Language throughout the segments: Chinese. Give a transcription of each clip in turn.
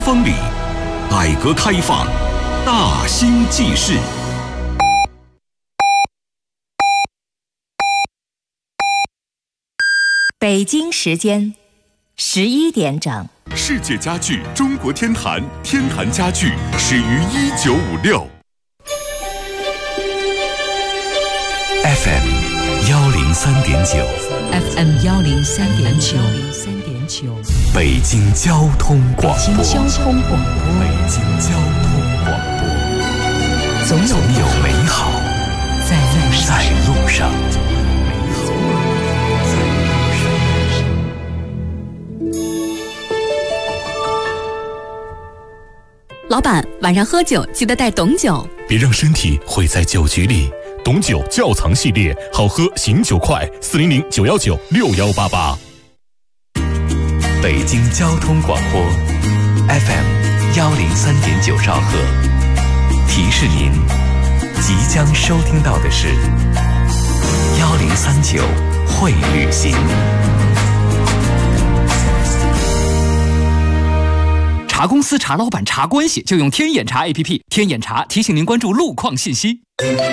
风里，改革开放大兴纪事。 北京时间11点整。 世界家具中国天坛，天坛家具始于1956。 FM 103.9 FM 103.9， 北京交通广播。 北京交通广播，总有美好在路上。 老板，晚上喝酒记得带董酒， 别让身体毁在酒局里。董酒窖藏系列，好喝醒酒快，400-919-6188。 北京交通广播 FM 103.9兆赫，提示您即将收听到的是1039会旅行。 查公司、查老板、查关系，就用天眼查 APP。天眼查提醒您关注路况信息。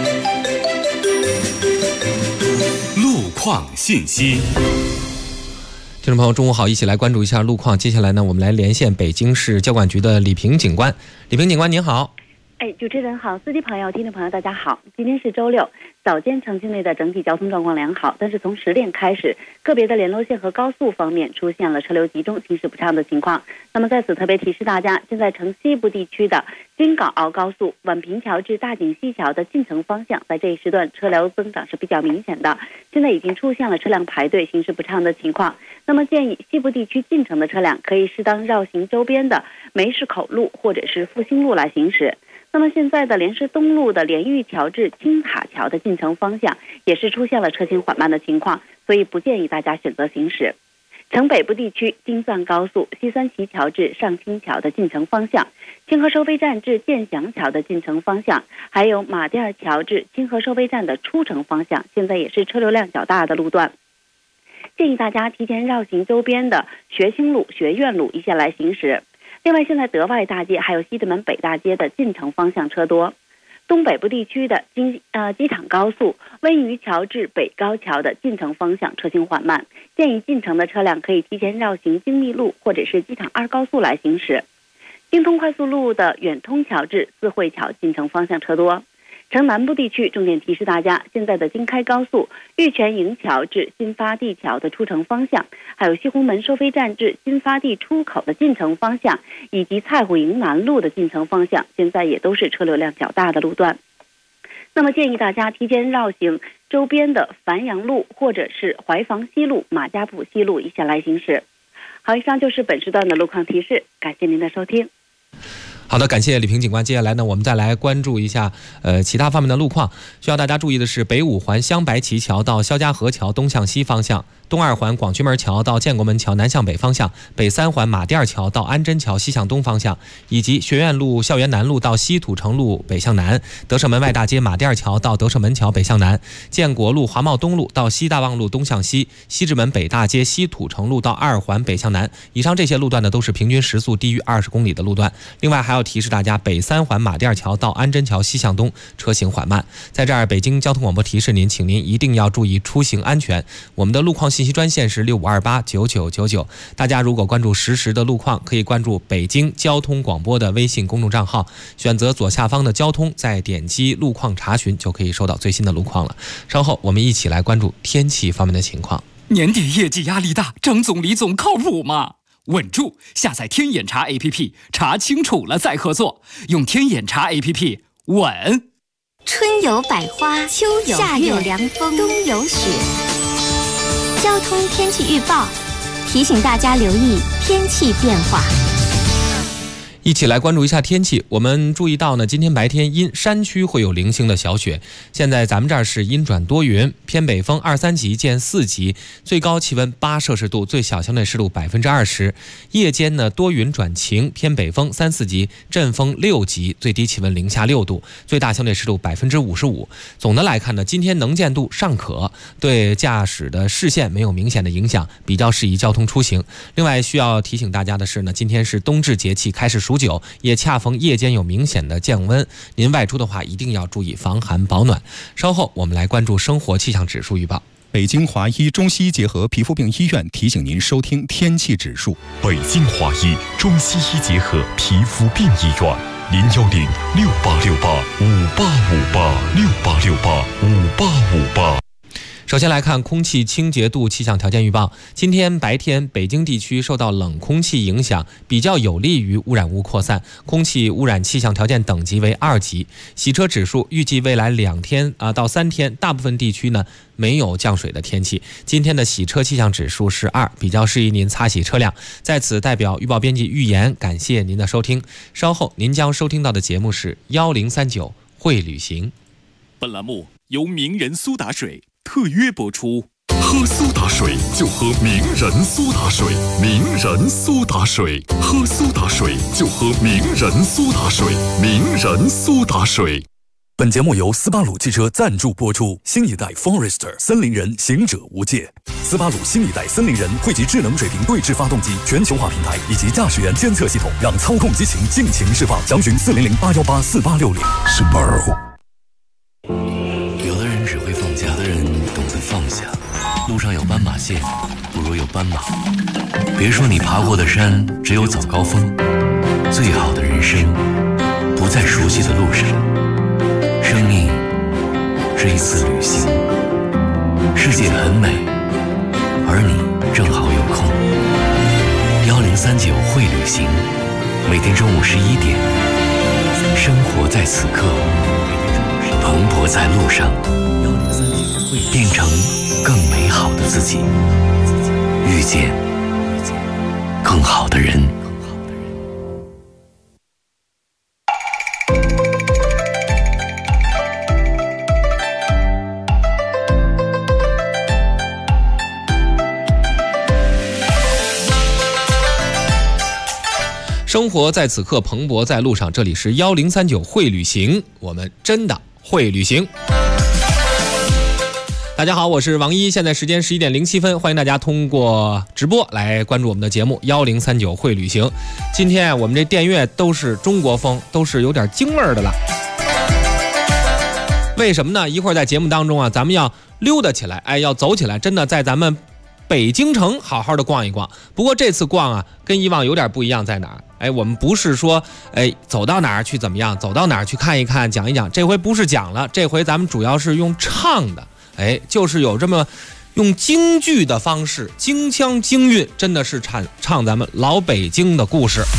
路况信息。 听众朋友，中午好，一起来关注一下路况。接下来呢，我们来连线北京市交管局的李平警官。李平警官您好。 主持人好，司机朋友、听众朋友大家好。今天是周六，早间城区内的整体交通状况良好，但是从10点开始，个别的联络线和高速方面出现了车流集中、行驶不畅的情况。那么在此特别提示大家，现在城西部地区的京港澳高速宛平桥至大井西桥的进城方向，在这一时段车流增长是比较明显的，现在已经出现了车辆排队、行驶不畅的情况。那么建议西部地区进城的车辆可以适当绕行周边的梅市口路或者是复兴路来行驶。那么现在的莲师东路的莲玉桥至青塔桥的进城方向也是出现了车行缓慢的情况，所以不建议大家选择行驶。城北部地区京藏高速西三旗桥至上清桥的进城方向，清河收费站至建祥桥的进城方向，还有马甸桥至清河收费站的出城方向，现在也是车流量较大的路段。建议大家提前绕行周边的学兴路、学院路一线来行驶。另外，现在德外大街还有西直门北大街的进城方向车多。东北部地区的机场高速温榆桥至北高桥的进城方向车行缓慢，建议进城的车辆可以提前绕行精密路或者是机场2高速来行驶。京通快速路的远通桥至四惠桥进城方向车多。城南部地区重点提示大家，现在的京开高速玉泉营桥至新发地桥的出城方向，还有西红门收费站至新发地出口的进城方向，以及蔡虎营南路的进城方向，现在也都是车流量较大的路段。那么建议大家提前绕行周边的繁阳路或者是怀房西路、马家堡西路一线来行驶。好，以上就是本时段的路况提示，感谢您的收听。 好的，感谢李平警官。接下来呢，我们再来关注一下其他方面的路况。需要大家注意的是，北5环香白旗桥到肖家河桥东向西方向，东2环广渠门桥到建国门桥南向北方向，北3环马甸桥到安贞桥西向东方向，以及学院路校园南路到西土城路北向南，德胜门外大街马甸桥到德胜门桥北向南，建国路华贸东路到西大望路东向西，西直门北大街西土城路到2环北向南。以上这些路段呢，都是平均时速低于20公里的路段。另外还要提示大家，北3环马甸桥到安贞桥西向东车行缓慢。在这儿，北京交通广播提示您，请您一定要注意出行安全。我们的路况信息专线是65289999。大家如果关注实时的路况，可以关注北京交通广播的微信公众账号，选择左下方的交通，再点击路况查询，就可以收到最新的路况了。稍后我们一起来关注天气方面的情况。 年底业绩压力大，张总李总靠谱吗？稳住！下载天眼查 APP， 查清楚了再合作。用天眼查 APP， 稳。 春有百花，秋有夏有凉风，冬有雪。交通天气预报提醒大家留意天气变化。 一起来关注一下天气。我们注意到呢，今天白天因山区会有零星的小雪。现在咱们这儿是阴转多云，偏北风2、3级见4级，最高气温8摄氏度，最小相对湿度20%。夜间呢多云转晴，偏北风3、4级，阵风6级，最低气温零下6度，最大相对湿度55%。总的来看呢，今天能见度尚可，对驾驶的视线没有明显的影响，比较适宜交通出行。另外需要提醒大家的是呢，今天是冬至节气，开始数9，也恰逢夜间有明显的降温，您外出的话一定要注意防寒保暖。稍后我们来关注生活气象指数预报。 北京华医中西医结合皮肤病医院提醒您收听天气指数。 北京华医中西医结合皮肤病医院，0106868585868685858。 首先来看空气清洁度气象条件预报。今天白天北京地区受到冷空气影响，比较有利于污染物扩散，空气污染气象条件等级为2级。洗车指数预计未来2天到3天，大部分地区呢没有降水的天气。今天的洗车气象指数是2，比较适宜您擦洗车辆。在此代表预报编辑预言，感谢您的收听。稍后您将收听到的节目是1039会旅行。 本栏目由名人苏打水特约播出。喝苏打水就喝名人苏打水，名人苏打水，喝苏打水就喝名人苏打水，名人苏打水。 本节目由斯巴鲁汽车赞助播出。新一代 Forester 森林人，行者无界。斯巴鲁新一代森林人汇集智能水平对置发动机、全球化平台以及驾驶员监测系统，让操控激情尽情释放。详询400-818-4860。Subaru。 有的人只会放假，有的人懂得放下。路上有斑马线，不如有斑马。别说你爬过的山只有早高峰，最好的人生不在熟悉的路上。生命是一次旅行，世界很美，而你正好有空。1039会旅行，每天中午11点，生活在此刻，蓬勃在路上，变成更美好的自己，遇见更好的人。 生活在此刻，蓬勃在路上。这里是1039会旅行，我们真的会旅行。大家好，我是王一，现在时间11点07分，欢迎大家通过直播来关注我们的节目1039会旅行。今天我们这电乐都是中国风，都是有点京味儿的了。为什么呢？一会儿在节目当中咱们要溜达起来，要走起来，真的在咱们北京城好好的逛一逛。不过这次逛跟以往有点不一样，在哪儿？我们不是说走到哪儿去怎么样，走到哪儿去看一看讲一讲，这回不是讲了，这回咱们主要是用唱的，就是有这么用京剧的方式，京腔京韵，真的是唱咱们老北京的故事。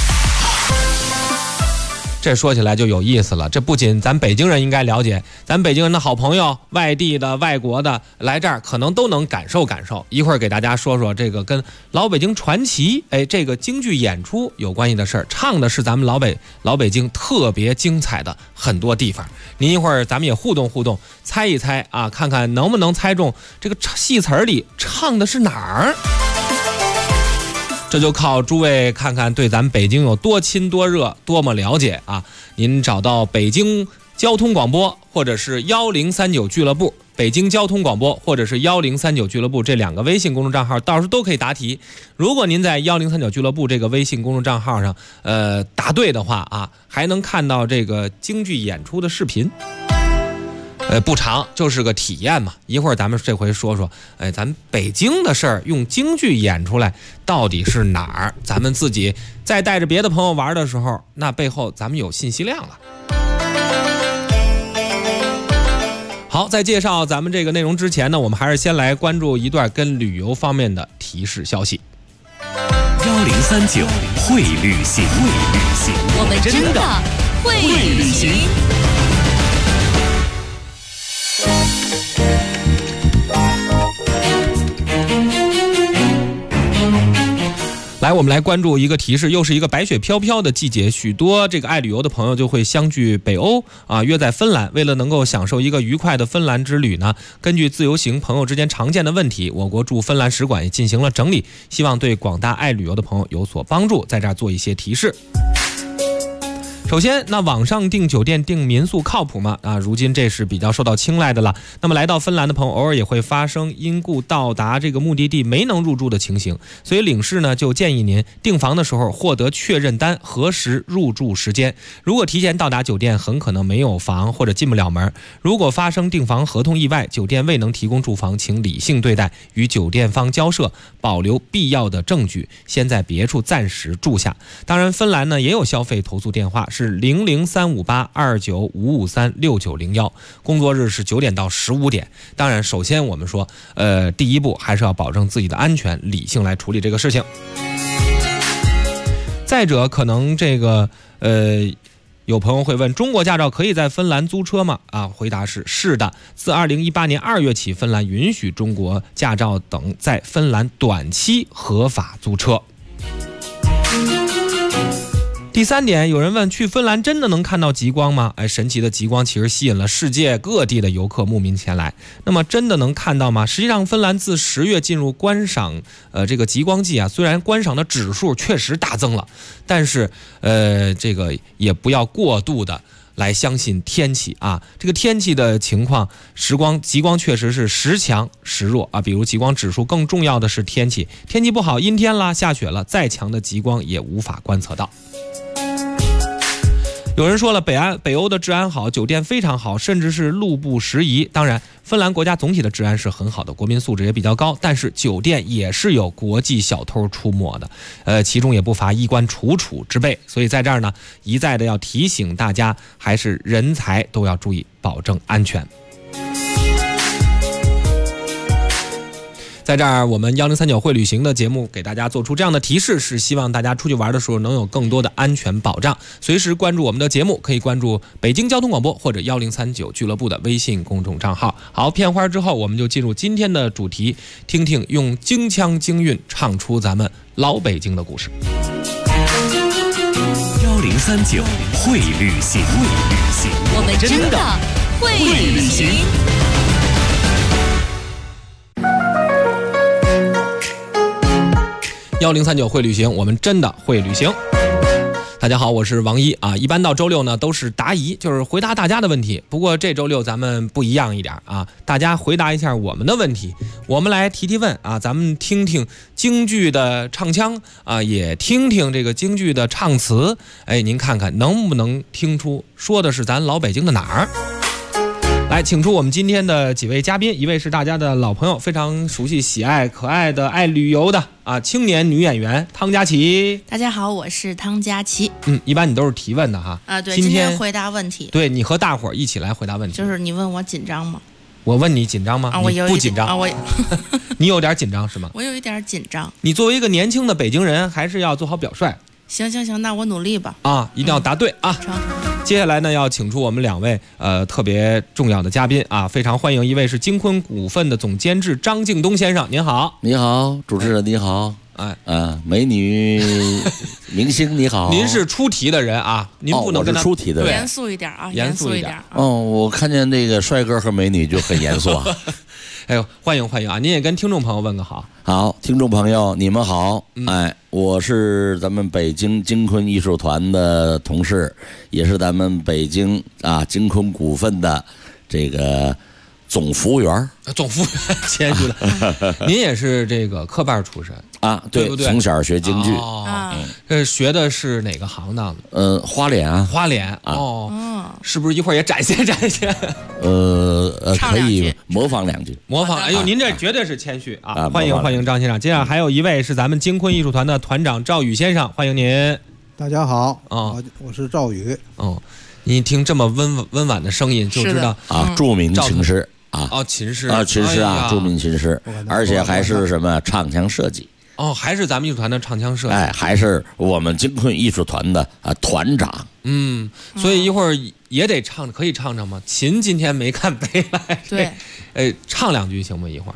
这说起来就有意思了，这不仅咱北京人应该了解，咱北京人的好朋友，外地的、外国的来这儿可能都能感受感受。一会儿给大家说说这个跟老北京传奇这个京剧演出有关系的事儿，唱的是咱们老北京特别精彩的很多地方。您一会儿咱们也互动互动，猜一猜看看能不能猜中这个戏词里唱的是哪儿。这就靠诸位看看对咱们北京有多亲多热，多么了解您找到北京交通广播或者是1039俱乐部，北京交通广播或者是1039俱乐部这2个微信公众账号，到时候都可以答题。如果您在1039俱乐部这个微信公众账号上答对的话还能看到这个京剧演出的视频。不长，就是个体验嘛。一会儿咱们这回说说咱北京的事儿用京剧演出来到底是哪儿，咱们自己在带着别的朋友玩的时候，那背后咱们有信息量了。好，在介绍咱们这个内容之前呢，我们还是先来关注一段跟旅游方面的提示消息。 1039会旅行， 我们真的会旅行。 来，我们来关注一个提示，又是一个白雪飘飘的季节，许多这个爱旅游的朋友就会相聚北欧啊，约在芬兰。为了能够享受一个愉快的芬兰之旅呢，根据自由行朋友之间常见的问题，我国驻芬兰使馆也进行了整理，希望对广大爱旅游的朋友有所帮助，在这儿做一些提示。首先，那网上订酒店、订民宿靠谱吗？如今这是比较受到青睐的了。那么来到芬兰的朋友，偶尔也会发生因故到达这个目的地没能入住的情形，所以领事呢就建议您订房的时候获得确认单，核实入住时间。如果提前到达酒店，很可能没有房或者进不了门。如果发生订房合同意外，酒店未能提供住房，请理性对待，与酒店方交涉，保留必要的证据，先在别处暂时住下。当然，芬兰呢也有消费投诉电话，是0035829553691，工作日是9点到15点。当然，首先我们说，第一步还是要保证自己的安全，理性来处理这个事情。再者，可能这个有朋友会问，中国驾照可以在芬兰租车吗？回答是的。自2018年2月起，芬兰允许中国驾照等在芬兰短期合法租车。第三点，有人问，去芬兰真的能看到极光吗？神奇的极光其实吸引了世界各地的游客慕名前来。那么真的能看到吗？实际上，芬兰自10月进入观赏这个极光季啊，虽然观赏的指数确实大增了，但是这个也不要过度的来相信天气啊。这个天气的情况，极光确实是时强时弱啊。比如极光指数，更重要的是天气，天气不好，阴天啦，下雪了，再强的极光也无法观测到。有人说了，北欧的治安好，酒店非常好，甚至是路不拾遗。当然，芬兰国家总体的治安是很好的，国民素质也比较高，但是酒店也是有国际小偷出没的，其中也不乏衣冠楚楚之辈。所以在这儿呢，一再的要提醒大家，还是人才都要注意，保证安全。在这儿，我们1039会旅行的节目给大家做出这样的提示，是希望大家出去玩的时候能有更多的安全保障。随时关注我们的节目，可以关注北京交通广播或者1039俱乐部的微信公众账号。好，片花之后，我们就进入今天的主题，听听用京腔京韵唱出咱们老北京的故事。 1039会旅行， 我们真的会旅行。 1039会旅行，我们真的会旅行。大家好，我是王一啊。一般到周六呢都是答疑，就是回答大家的问题。不过这周六咱们不一样一点啊，大家回答一下我们的问题，我们来提问啊，咱们听听京剧的唱腔啊，也听听这个京剧的唱词。您看看能不能听出说的是咱老北京的哪儿？来，请出我们今天的几位嘉宾，一位是大家的老朋友，非常熟悉、喜爱、可爱的、爱旅游的青年女演员汤佳琪。 大家好，我是汤佳琪。 一般你都是提问的哈。 对，今天回答问题。 对，你和大伙儿一起来回答问题。 就是你问我紧张吗？ 我问你紧张吗？ 我有不紧张你有点紧张是吗？ 我有一点紧张。 你作为一个年轻的北京人，还是要做好表率。 行，那我努力吧。 一定要答对啊！接下来呢，要请出我们两位特别重要的嘉宾啊，非常欢迎。一位是京昆股份的总监制张敬东先生，您好。 你好，主持人你好。美女明星你好。 您是出题的人啊，您不能跟他我是出题的人， 严肃一点啊， 严肃一点。 我看见那个帅哥和美女就很严肃啊。 哎呦，欢迎啊！您也跟听众朋友问个好。 好，听众朋友你们好。我是咱们北京京昆艺术团的同事，也是咱们北京京昆股份的这个总服务员。 总服务员，谦虚了。您也是这个科班出身对不对？从小学京剧。 学的是哪个行当的？花脸啊。 花脸是不是一会儿也展现展现？ 可以模仿两句。 模仿。哎呦，您这绝对是谦虚啊！欢迎张先生。接下来还有一位是咱们京昆艺术团的团长赵宇先生，欢迎您。 大家好我是赵宇。 你听这么温婉的声音就知道著名琴师琴师著名琴师，而且还是什么唱腔设计。 还是咱们艺术团的唱腔设计。 还是我们京昆艺术团的团长。 所以一会儿也得唱，可以唱唱吗？琴今天没看背来。 对。 唱两句行吗？一会儿。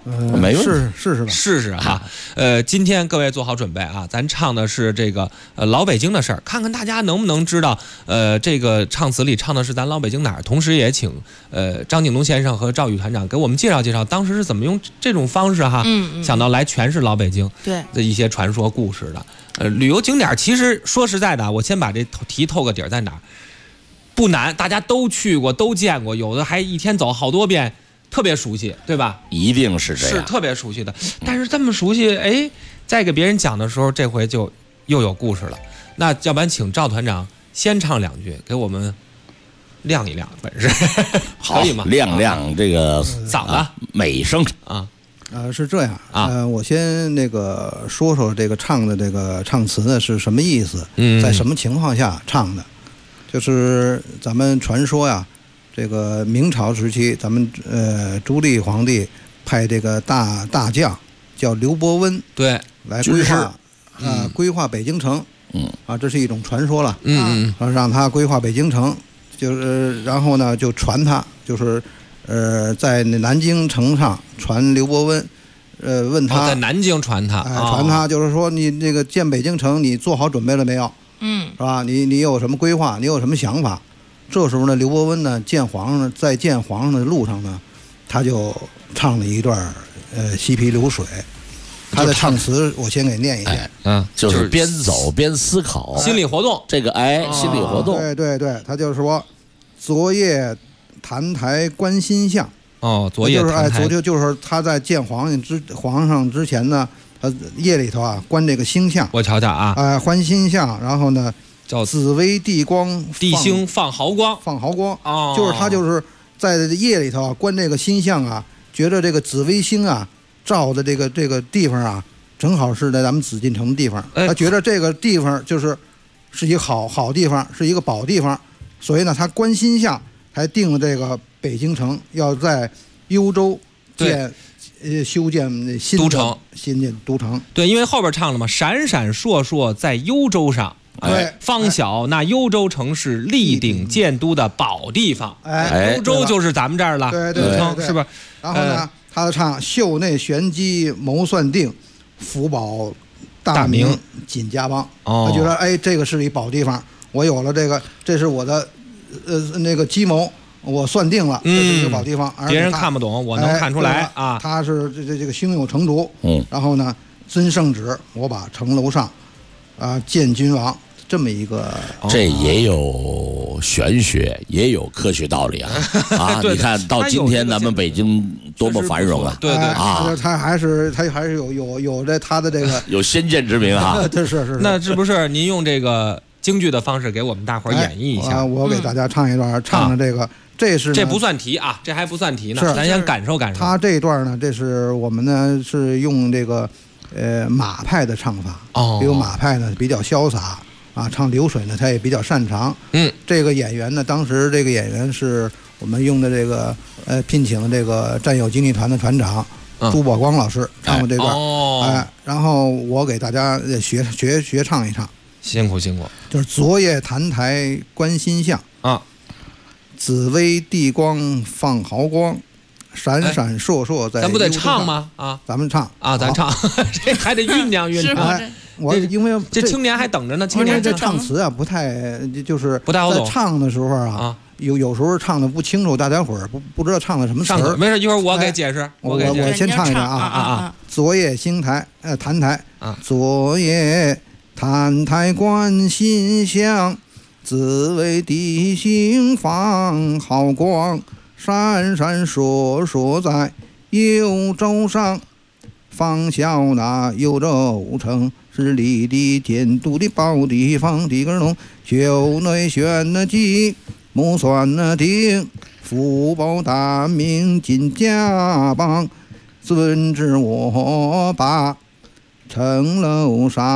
没问题， 试吧， 试试哈。今天各位做好准备啊，咱唱的是这个老北京的事儿，看看大家能不能知道这个唱词里唱的是咱老北京哪儿。同时也请张景东先生和赵宇团长给我们介绍介绍当时是怎么用这种方式哈，想到来诠释老北京的一些传说故事的。旅游景点其实说实在的，我先把这题透个底儿在哪儿，不难，大家都去过都见过，有的还一天走好多遍。特别熟悉，对吧？ 一定是这样， 是特别熟悉的。但是这么熟悉，哎，在给别人讲的时候，这回就又有故事了。那要不然请赵团长先唱2句，给我们亮一亮本事，可以吗？ 亮亮这个嗓子美声啊。 是这样啊。我先那个说说这个唱的这个唱词呢是什么意思？在什么情况下唱的？就是咱们传说呀。这个明朝时期，咱们朱棣皇帝派这个大将叫刘伯温， 对， 来规划北京城，这是一种传说了，让他规划北京城，就是然后呢就传他，就是在南京城上传刘伯温，问他， 在南京传他， 传他就是说你这个建北京城，你做好准备了没有？是吧？你有什么规划？你有什么想法？这时候呢，刘伯温呢在见皇上的路上呢，他就唱了一段西皮流水。他的唱词我先给念一遍， 就是边走边思考， 心理活动。 这个心理活动。 对，他就是说，昨夜坛台观心相。 昨夜坛台就是他在见皇上之前呢，他夜里头啊观这个星象。 我瞧瞧啊， 观心象，然后呢。叫紫微地光， 地星放毫光， 就是他就是在夜里头啊观这个星象啊，觉得这个紫微星啊照的这个地方啊，正好是在咱们紫禁城的地方，他觉得这个地方是一个好地方，是一个宝地方，所以呢，他观星象还定了这个北京城要在幽州修建新建都城。 对，因为后边唱了嘛，闪闪烁烁在幽州上。方晓那幽州城是立鼎建都的宝地方，幽州就是咱们这儿了， 对， 是吧？ 然后呢，他的唱袖内玄机谋算定，福保大明锦家邦。他觉得这个是一宝地方，我有了这个，这是我的那个计谋，我算定了，这是一个宝地方， 别人看不懂，我能看出来啊。 他是这个胸有成竹，然后呢，遵圣旨，我把城楼上见君王。这么一个， 这也有玄学，也有科学道理啊！你看到今天咱们北京多么繁荣啊！ 对他还是有着他的这个有先见之明啊！ 是。 那是不是您用这个京剧的方式给我们大伙儿演绎一下？ 我给大家唱一段，唱的这个，这不算题啊，这还不算题呢，咱先感受感受。 他这一段呢，这是我们呢是用这个马派的唱法，比如马派呢比较潇洒。唱流水呢，他也比较擅长。这个演员呢，当时这个演员是我们用的这个聘请的这个战友京剧团的团长朱宝光老师唱过这段。然后我给大家学唱一唱。 辛苦。 就是昨夜坛台观心象紫微地光放毫光，闪闪烁烁在。 咱不得唱吗？ 咱们唱咱唱，这还得酝酿。 我因为这青年还等着呢，青年这唱词啊不太就是不太好懂。 在唱的时候有时候唱的不清楚，大家伙儿不知道唱的什么词儿。 没事，一会儿我给解释。 我先唱一段昨夜坛台昨夜坛台观心象，紫微地星放毫光，闪闪烁烁在幽州上，方晓那幽州城是立地建都的宝地方，地根龙袖内玄那机谋算那定，福保大明锦家邦，遵旨我把城楼上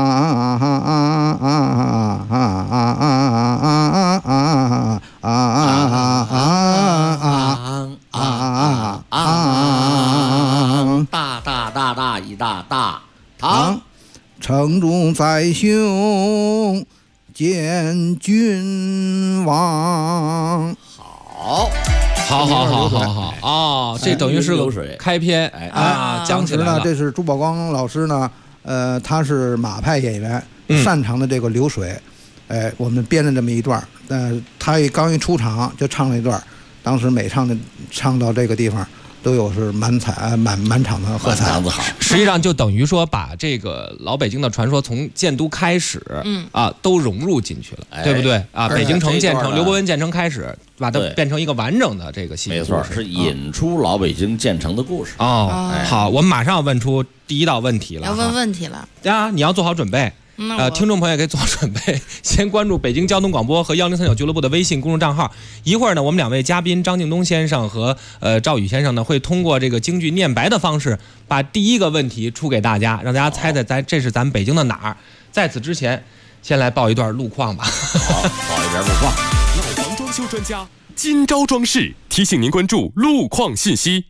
大一大堂， 城中在胸见君王。 好哦，这等于是个开篇讲起来了。 这是朱宝光老师呢，他是马派演员，擅长的这个流水，我们编了这么一段，他刚一出场就唱了一段，当时每唱到这个地方，都有是满场的喝彩。 实际上就等于说把这个老北京的传说从建都开始，都融入进去了，对不对啊？北京城建成，刘伯温建成开始，把它变成一个完整的这个戏剧故事， 没错，是引出老北京建成的故事。 好，我们马上要问出第一道问题了。 要问问题了啊！你要做好准备。听众朋友也可以做好准备，先关注北京交通广播和1039俱乐部的微信公众账号。一会儿呢，我们两位嘉宾张敬东先生和赵宇先生呢，会通过这个京剧念白的方式，把第一个问题出给大家，让大家猜猜这是咱们北京的哪儿。在此之前，先来报一段路况吧。 好，报一段路况。 老房装修专家金招装饰提醒您关注路况信息。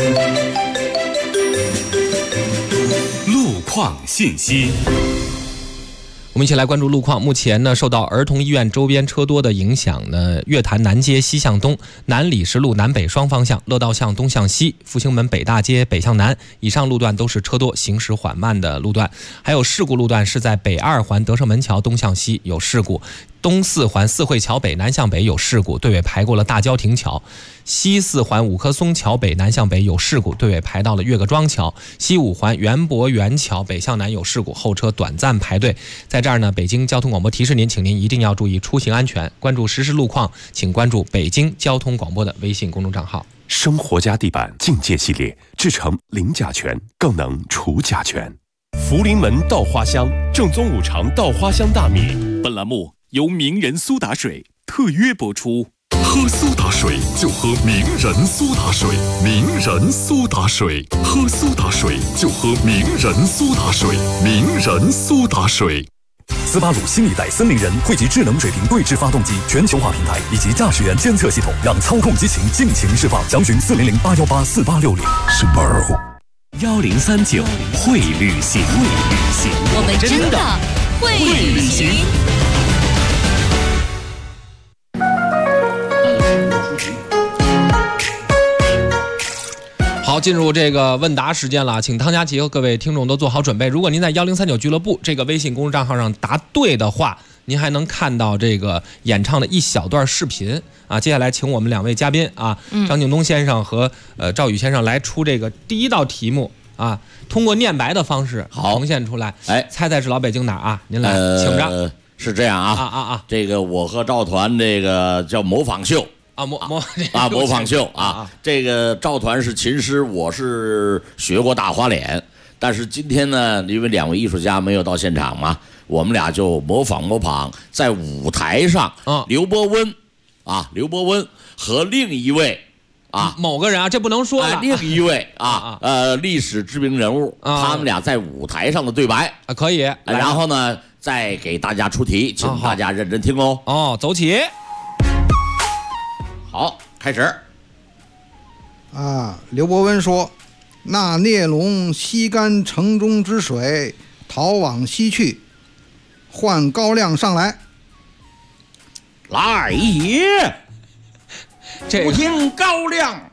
路况信息。 我们一起来关注路况。目前呢，受到儿童医院周边车多的影响呢，月坛南街西向东、南礼士路南北双方向、乐道巷东向西、复兴门北大街北向南以上路段都是车多、行驶缓慢的路段。还有事故路段是在北2环德胜门桥东向西有事故，东4环四惠桥北南向北有事故，队尾排过了大郊亭桥；西4环五棵松桥北南向北有事故，队尾排到了岳各庄桥；西5环园博园桥北向南有事故，后车短暂排队。在这儿呢，北京交通广播提示您，请您一定要注意出行安全。关注实时路况，请关注北京交通广播的微信公众账号。 生活家地板境界系列，制成零甲醛，更能除甲醛。福临门稻花香，正宗五常稻花香大米。本栏目由名人苏打水特约播出。喝苏打水就喝名人苏打水，名人苏打水，喝苏打水就喝名人苏打水，名人苏打水。 斯巴鲁新一代森林人汇集智能水平对置发动机、全球化平台以及驾驶员监测系统，让操控激情尽情释放。详询4008184860。Subaru 1039会旅行， 我们真的会旅行。 好，进入这个问答时间了，请汤佳琪和各位听众都做好准备。如果您在1039俱乐部这个微信公众账号上答对的话，您还能看到这个演唱的一小段视频啊。接下来请我们两位嘉宾啊，张敬东先生和赵宇先生来出这个第一道题目啊，通过念白的方式呈现出来。猜猜是老北京哪儿啊？您来，请着。 是这样啊，这个我和赵团这个叫模仿秀。模仿秀啊！这个赵团是琴师，我是学过大花脸，但是今天呢，因为两位艺术家没有到现场嘛，我们俩就模仿，在舞台上，刘伯温和另一位某个人啊，这不能说了， 另一位历史知名人物，他们俩在舞台上的对白可以， 然后呢，再给大家出题，请大家认真听哦。 走起。 好，开始。 刘伯温说：“那孽龙吸干城中之水，逃往西去，唤高亮上来。” 来也！不听高亮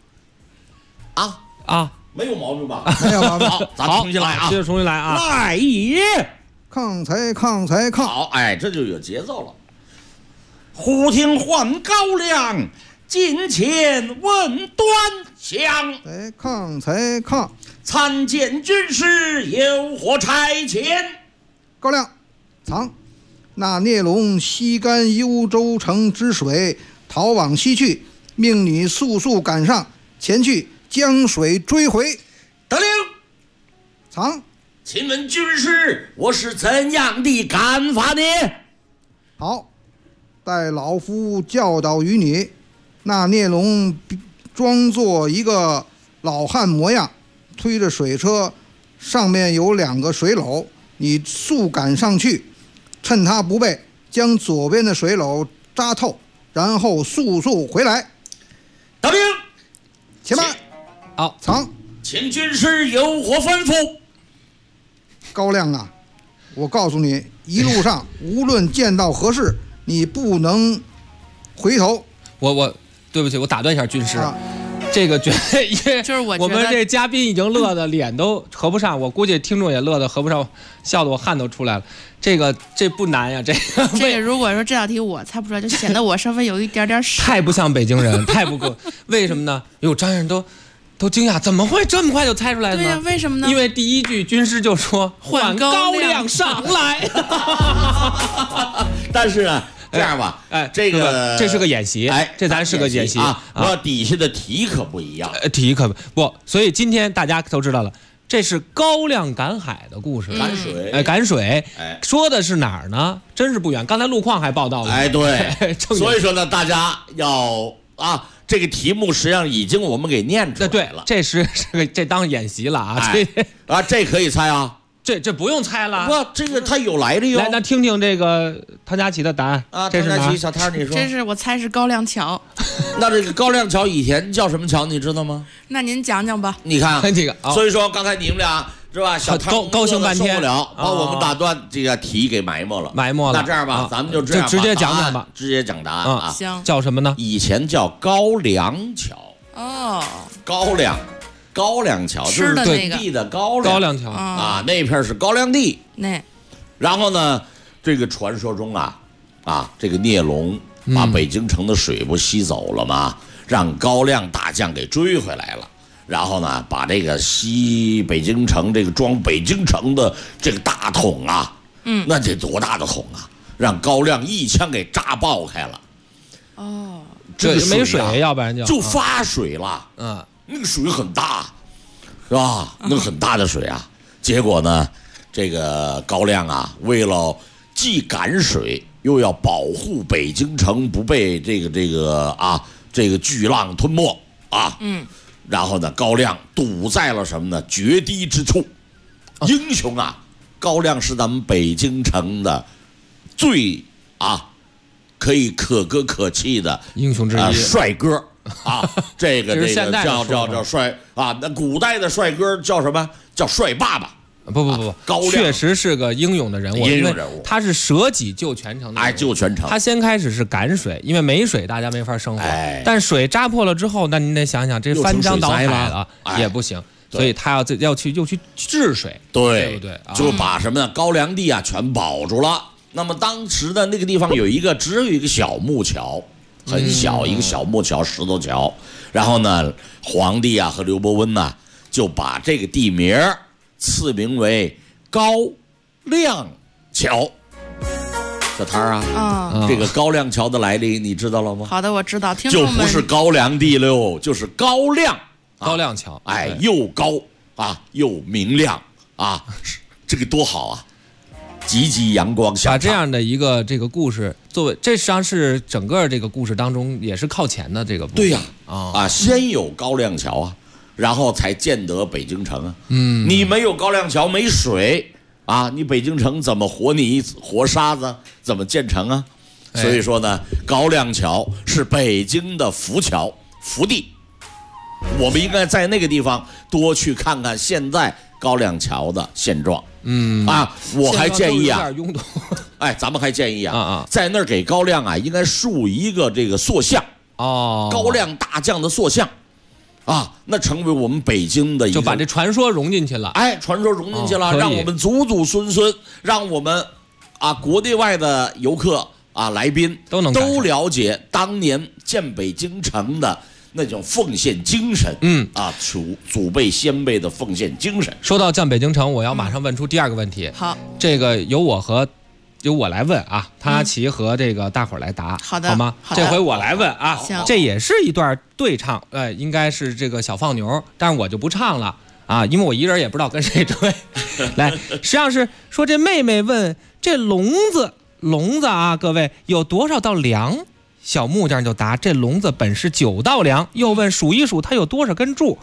没有毛病吧？ 没有毛病。 好，咱重新来啊！ 接着重新来啊！ 来也！ 抗才！ 好，这就有节奏了。忽听唤高亮，近前问端详。 抗！ 参见军师有何差遣？ 高亮，藏。那孽龙吸干幽州城之水，逃往西去，命你速赶上，前去将水追回。 得令。 藏。 请问军师，我是怎样的干法呢？ 好。待老夫教导于你，那孽龙装作一个老汉模样，推着水车，上面有2个水篓，你速赶上去，趁他不备，将左边的水篓扎透，然后速回来。 得令。 且慢。 好， 藏。 请军师有何吩咐？ 高亮啊，我告诉你，一路上无论见到何事，你不能回头。 对不起，我打断一下军师。这个因为就是我们这嘉宾已经乐得脸都合不上，我估计听众也乐得合不上，笑得我汗都出来了。这不难呀，这个如果说这道题我猜不出来，就显得我稍微有一点点傻， 太不像北京人，太不够。为什么呢？哟，张先生都惊讶，怎么会这么快就猜出来呢？ 对呀，为什么呢？ 因为第一句军师就说换高粱上来。 但是呢。这样吧， 这是个演习，这咱是个演习啊。我底下的题可不一样， 题可不，所以今天大家都知道了，这是高粱赶海的故事，赶水，说的是哪儿呢？真是不远，刚才路况还报道了， 对，所以说呢，大家要这个题目实际上已经我们给念出来了， 这当演习了啊， 这可以猜啊。 这不用猜了， 不，这个它有来历哟。 来，那听听这个汤佳琪的答案啊。 这是哪？ 小汤，你说。 这是我猜是高粱桥。 那这个高粱桥以前叫什么桥？你知道吗？ 那您讲讲吧。 你看这个， 所以说刚才你们俩是吧？小汤高兴半天受不了，把我们打断这个题给埋没了。 那这样吧，咱们就这样直接讲讲吧， 直接讲答案啊。 行。 叫什么呢？ 以前叫高粱桥。 哦。 高粱桥就是本地的高粱桥啊，那片是高粱地。然后呢，这个传说中这个聂龙把北京城的水不吸走了吗？让高粱大将给追回来了。然后呢，把这个西北京城这个装北京城的这个大桶那得多大的桶啊？让高粱一枪给炸爆开了。 哦， 这个没水，要不然就发水了。那个水很大，是吧？那个很大的水啊。结果呢，这个高粱为了既赶水，又要保护北京城不被这个巨浪吞没然后呢，高粱堵在了什么呢？决堤之处。英雄高粱是咱们北京城的最可以可歌可泣的英雄之一， 帅哥。这个叫帅那古代的帅哥叫什么？叫帅爸爸。 不，高粱确实是个英勇的人物， 英勇人物， 他是舍己救全城的。 救全城。 他先开始是赶水，因为没水大家没法生活。但水扎破了之后，那您得想想，这翻江倒海了也不行，所以他要去治水，对不对？ 就把什么呢？高粱地全保住了。那么当时的那个地方只有一个小木桥。很小一个小木桥，石头桥。然后呢，皇帝和刘伯温就把这个地名赐名为高粱桥。小摊这个高粱桥的来历你知道了吗？ 好的，我知道。 就不是高粱地喽，就是高粱桥。 又高又明亮这个多好啊！积极阳光向上， 把这样的一个这个故事作为，这实际上是整个这个故事当中也是靠前的这个部分。 对呀，先有高粱桥然后才建得北京城你没有高粱桥，没水你北京城怎么活泥活沙子，怎么建成所以说呢，高粱桥是北京的福桥福地，我们应该在那个地方多去看看现在高粱桥的现状。我还建议咱们还建议在那儿给高粱应该竖一个这个塑像高粱大将的塑像那成为我们北京的一个， 就把这传说融进去了。 传说融进去了，让我们祖祖孙孙，让我们国内外的游客来宾都了解当年建北京城的那种奉献精神，祖辈先辈的奉献精神。 说到建北京城，我要马上问出第二个问题。 好， 这个由我来问汤佳琪和这个大伙儿来答， 好的， 好吗？这回我来问这也是一段对唱，应该是这个小放牛，但是我就不唱了因为我一人也不知道跟谁对。来，实际上是说这妹妹问这笼子各位有多少道梁？小木匠就答：这笼子本是9道梁。又问数一数它有多少根柱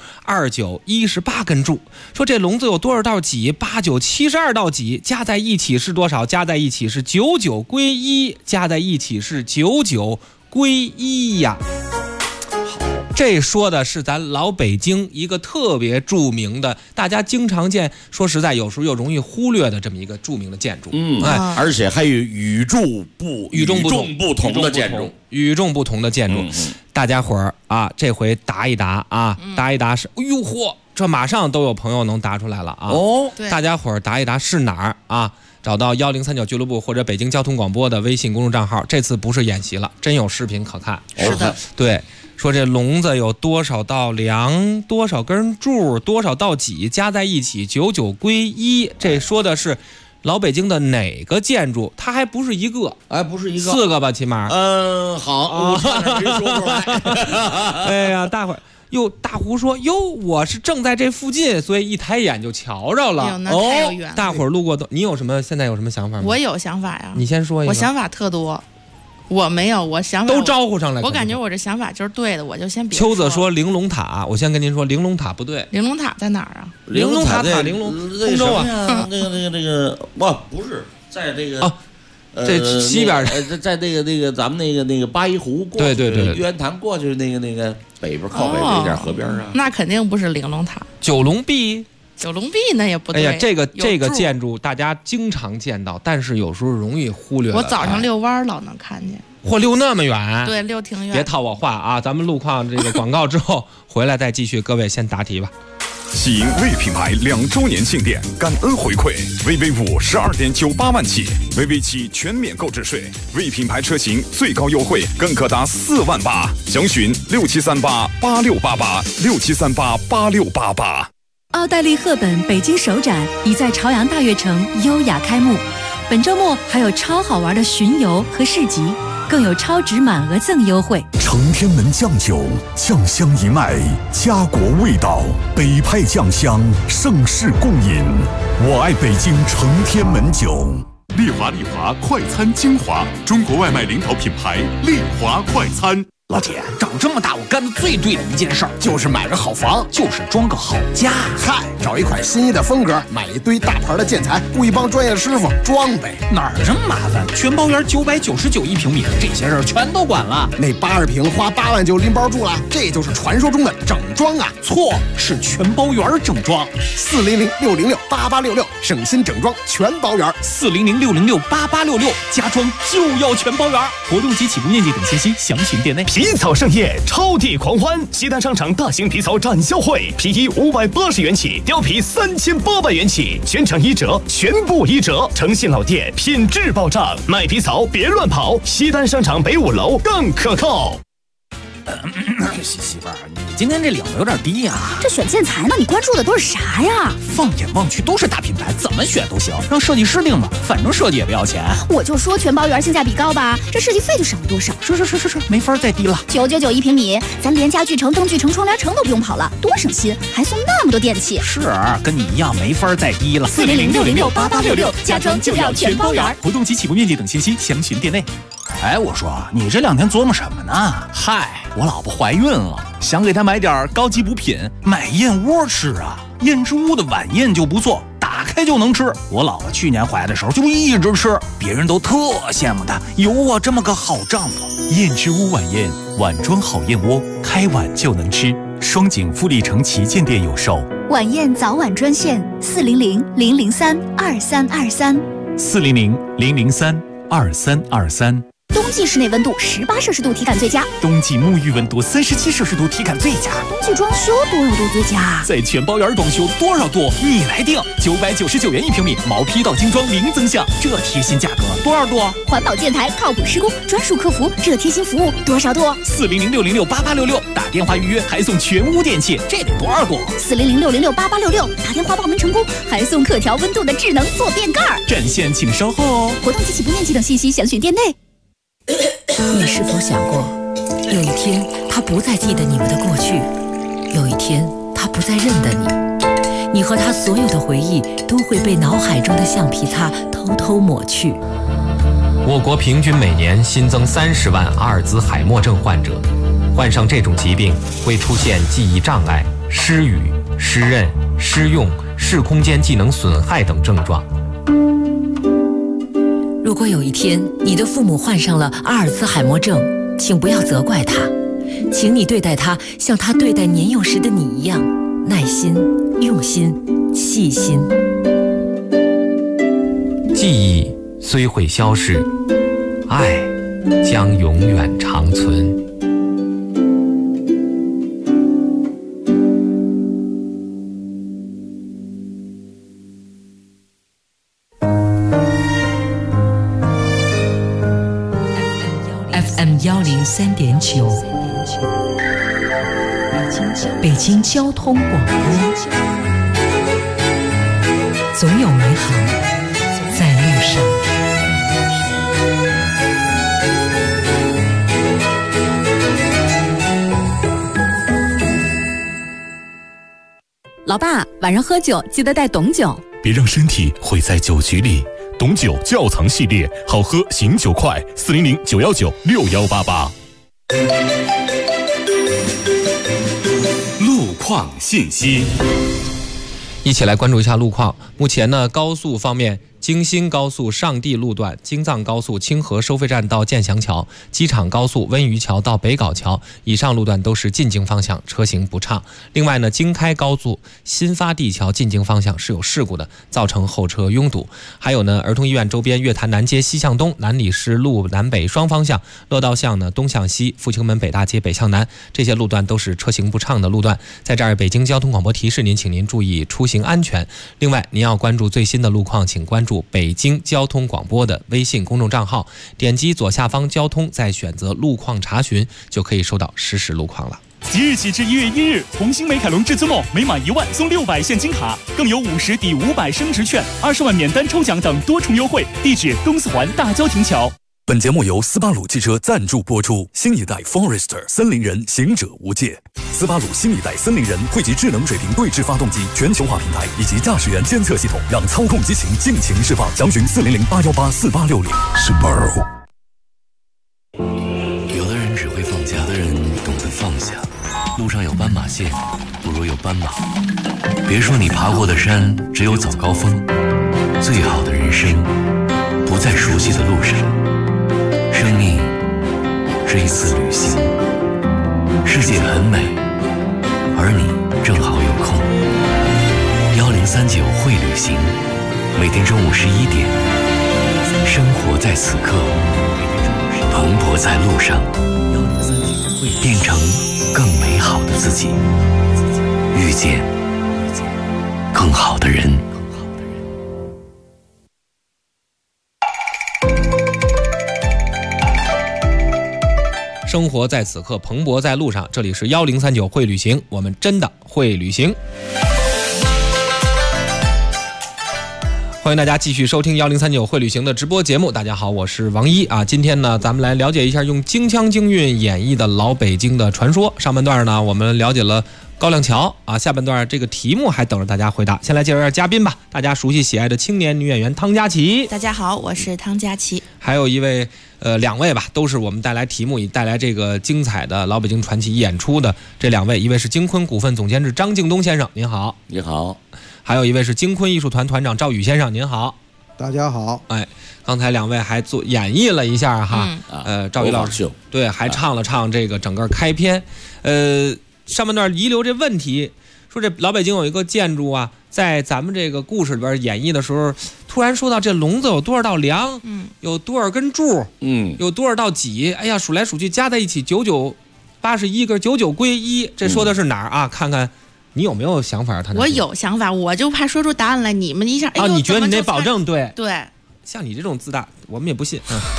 ？2、9、18根柱。说这笼子有多少道脊？8、9、72道脊，加在一起是多少？加在一起是99归1，加在一起是99归1呀。 好， 这说的是咱老北京一个特别著名的，大家经常见，说实在有时候又容易忽略的这么一个著名的建筑。 而且还有与众不同的建筑， 与众不同的建筑。大家伙儿啊，这回答一答啊，答一答是，哎呦嚯，这马上都有朋友能答出来了啊！大家伙儿答一答是哪儿啊？找到1039俱乐部或者北京交通广播的微信公众账号，这次不是演习了，真有视频可看。 是的， 对。说这笼子有多少道梁，多少根柱，多少道脊，加在一起99归一。这说的是老北京的哪个建筑？它还不是一个， 不是一个 ，4个吧，起码。 好，我差点没说出来。 哎呀，大胡说，哟，我是正在这附近，所以一抬眼就瞧着了。 那太有缘了。 大伙儿路过都，你有什么？现在有什么想法吗？ 我有想法呀。 你先说一个。 我想法特多。我没有，我想法都招呼上来。 我感觉我这想法就是对的，我就先别说。秋子说玲珑塔，我先跟您说，玲珑塔不对。 玲珑塔在哪儿啊？ 玲珑塔玲珑通州啊。 那个，不是在这个这西边在那个咱们那个八一湖过去， 对， 玉渊潭过去那个北边靠北这点河边啊。 那肯定不是玲珑塔。 九龙壁。 九龙壁那也不对。 哎呀，这个建筑大家经常见到，但是有时候容易忽略了。 我早上遛弯老能看见。 嚯，溜那么远？ 对，溜挺远。 别套我话啊！咱们路况这个广告之后回来再继续。各位先答题吧。 喜迎魏品牌2周年庆典，感恩回馈。VV5 12.98万起，VV7全免购置税，魏品牌车型最高优惠更可达4万8。详询67388688，67388688。 奥黛丽·赫本北京首展已在朝阳大悦城优雅开幕，本周末还有超好玩的巡游和市集，更有超值满额赠优惠。 承天门酱酒，酱香一脉，家国味道，北派酱香，盛世共饮。我爱北京承天门酒。 丽华快餐精华，中国外卖领导品牌丽华快餐。 老铁，长这么大我干的最对的一件事儿，就是买个好房，就是装个好家。 嗨，找一款心仪的风格，买一堆大牌的建材，雇一帮专业师傅装呗。 哪儿这么麻烦？全包圆999一平米，这些事儿全都管了。 那80平花8万就拎包住了，这就是传说中的整装啊！ 错，是全包圆整装。 400-606-8866，省心整装全包圆。 400-606-8866，家装就要全包圆。活动及起步面积等信息详询店内。 皮草盛宴，超地狂欢！西单商场大型皮草展销会，皮衣580元起，貂皮3800元起，全场1折，全部1折。诚信老店，品质保障，卖皮草别乱跑。西单商场北5楼更可靠。 媳妇儿，你今天这领子有点低呀。 这选建材呢，你关注的都是啥呀？ 放眼望去都是大品牌，怎么选都行，让设计师定吧，反正设计也不要钱。 我就说全包圆性价比高吧，这设计费就省了多少？ 是，没法再低了。 999一平米，咱连家具城、灯具城、窗帘城都不用跑了，多省心，还送那么多电器。 是，跟你一样没法再低了。 400-606-8866，家装就要全包圆。 活动及起步面积等信息详询店内。哎，我说你这2天琢磨什么呢？嗨，我老婆怀孕了，想给她买点高级补品，买燕窝吃啊。燕之屋的晚宴就不错，打开就能吃。我老婆去年怀的时候就一直吃，别人都特羡慕她有我这么个好丈夫。燕之屋晚宴，晚装好燕窝，开碗就能吃。双井富力城旗舰店有售。 晚宴早晚专线400-003-2323。 400-003-2323。 冬季室内温度18摄氏度体感最佳， 冬季沐浴温度37摄氏度体感最佳， 冬季装修多少度最佳？ 在全包圆装修多少度你来定，999元一平米，毛坯到精装零增项，这贴心价格多少度？ 环保建材，靠谱施工，专属客服，这贴心服务多少度 ？400-606-8866，打电话预约还送全屋电器，这得多少度 ？400-606-8866，打电话报名成功还送可调温度的智能坐便盖。 战线请稍后哦。 活动及起步面积等信息详询店内。 你是否想过，有一天他不再记得你们的过去，有一天他不再认得你，你和他所有的回忆都会被脑海中的橡皮擦偷偷抹去。 我国平均每年新增30万阿尔兹海默症患者，患上这种疾病会出现记忆障碍、失语、失认、失用、视空间技能损害等症状。 如果有一天你的父母患上了阿尔兹海默症，请不要责怪他， 请你对待他像他对待年幼时的你一样，耐心、用心、细心。 记忆虽会消逝，爱将永远长存。 FM 103.9，北京交通广播，总有美好在路上。 老爸，晚上喝酒记得带董酒， 别让身体毁在酒局里。董酒窖藏系列，好喝醒酒快，400-919-6188。 路况信息， 一起来关注一下路况。目前呢，高速方面，京新高速上地路段、京藏高速清河收费站到建祥桥、机场高速温榆桥到北碏桥以上路段都是进京方向，车行不畅。另外呢，京开高速新发地桥进京方向是有事故的，造成后车拥堵。还有呢，儿童医院周边月坛南街西向东、南礼士路南北双方向、乐道巷呢东向西、复兴门北大街北向南这些路段都是车行不畅的路段。在这儿，北京交通广播提示您，请您注意出行安全。另外，您要关注最新的路况，请关注北京交通广播的微信公众账号，点击左下方交通，再选择路况查询，就可以收到实时路况了。 即日起至1月1日，红星美凯龙至尊梦每满1万送600现金卡，更有50抵500升值券、20万免单抽奖等多重优惠。地址：东四环大郊亭桥。 本节目由斯巴鲁汽车赞助播出。新一代 Forester 森林人，行者无界。斯巴鲁新一代森林人汇集智能水平对置发动机全球化平台以及驾驶员监测系统，让操控激情尽情释放。详询400-818-4860。Subaru。 有的人只会放假，有的人懂得放下。路上有斑马线，不如有斑马。别说你爬过的山只有早高峰，最好的人生不在熟悉的路上。生命是一次旅行，世界很美，而你正好有空。1039会旅行，每天中午11点，生活在此刻，蓬勃在路上，变成更美好的自己，遇见更好的人。 生活在此刻，蓬勃在路上。这里是1039会旅行，我们真的会旅行。欢迎大家继续收听1039会旅行的直播节目。大家好，我是王一啊。今天呢，咱们来了解一下用京腔京韵演绎的老北京的传说。上半段呢，我们了解了高亮桥啊，下半段这个题目还等着大家回答。先来介绍一下嘉宾吧，大家熟悉喜爱的青年女演员汤佳琪。 大家好，我是汤佳琪。 还有一位两位吧，都是我们带来题目以带来这个精彩的老北京传奇演出的这两位，一位是京昆股份总监制张敬东先生，您好。 你好。 还有一位是京昆艺术团团长赵宇先生，您好。 大家好。 哎，刚才两位还演绎了一下哈，赵宇老师对，还唱了唱这个整个开篇。上半段遗留这问题，说这老北京有一个建筑啊，在咱们这个故事里边演绎的时候，突然说到这笼子有多少道梁，有多少根柱，有多少道脊，哎呀，数来数去加在一起9981个99归一，这说的是哪儿啊？看看你有没有想法？ 我有想法，我就怕说出答案来，你们一下你觉得你得保证对？ 对， 像你这种自大，我们也不信。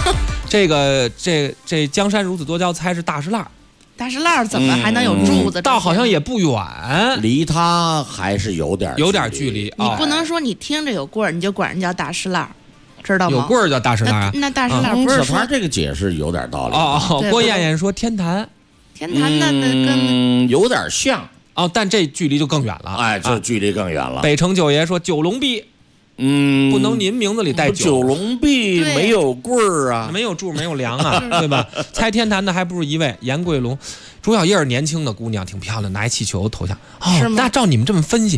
这江山如此多娇，猜是大石烂。 大石烂怎么还能有柱子？ 倒好像也不远， 离它还是有点距离。 你不能说你听着有棍儿，你就管人叫大石烂，知道吗？ 有棍儿叫大石烂啊？ 那大石烂不是说他这个解释有点道理郭艳艳说天坛那跟有点像但这距离就更远了。 哎，这距离更远了。 北城九爷说九龙壁。不能您名字里带九龙壁没有棍儿啊， 没有柱没有梁啊，对吧？猜天坛的还不如一位严桂龙。朱小叶年轻的姑娘挺漂亮，拿一气球投下。那照你们这么分析，